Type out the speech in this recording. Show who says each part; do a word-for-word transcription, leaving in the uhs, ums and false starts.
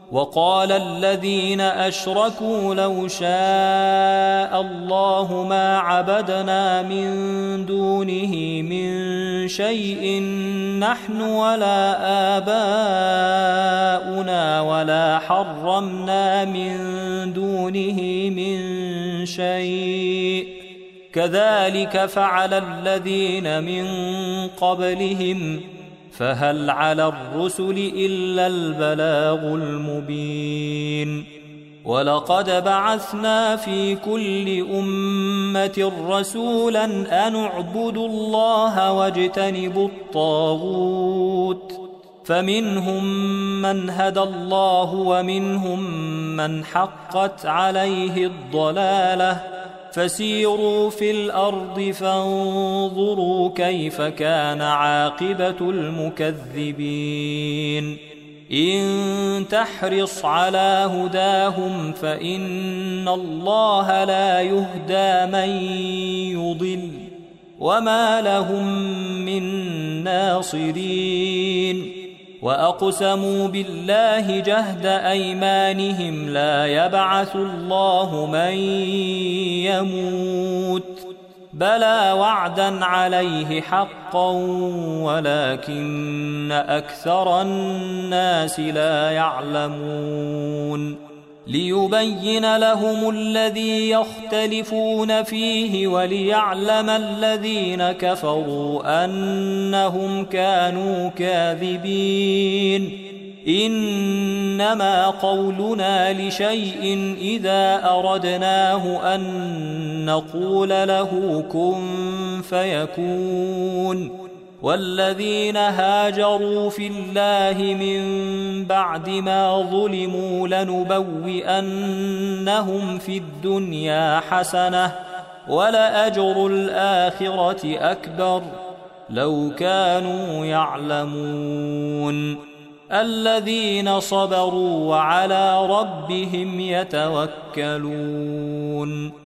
Speaker 1: وقال الذين أشركوا لو شاء الله ما عبدنا من دونه من شيء نحن ولا آباؤنا ولا حرمنا من دونه من شيء كذلك فعل الذين من قبلهم فهل على الرسل إلا البلاغ المبين ولقد بعثنا في كل أمة رسولا أن اعبدوا الله واجتنبوا الطاغوت فمنهم من هدى الله ومنهم من حقت عليه الضلالة فسيروا في الأرض فانظروا كيف كان عاقبة المكذبين إن تحرص على هداهم فإن الله لا يهدى من يضل وما لهم من ناصرين وأقسموا بالله جهد أيمانهم لا يبعث الله من يموت بلى وعدا عليه حقا ولكن أكثر الناس لا يعلمون ليبين لهم الذي يختلفون فيه وليعلم الذين كفروا أنهم كانوا كاذبين إنما قولنا لشيء إذا أردناه أن نقول له كن فيكون والذين هاجروا في الله من بعد ما ظلموا لنبوئنهم في الدنيا حسنة ولأجر الآخرة أكبر لو كانوا يعلمون الذين صبروا وعلى ربهم يتوكلون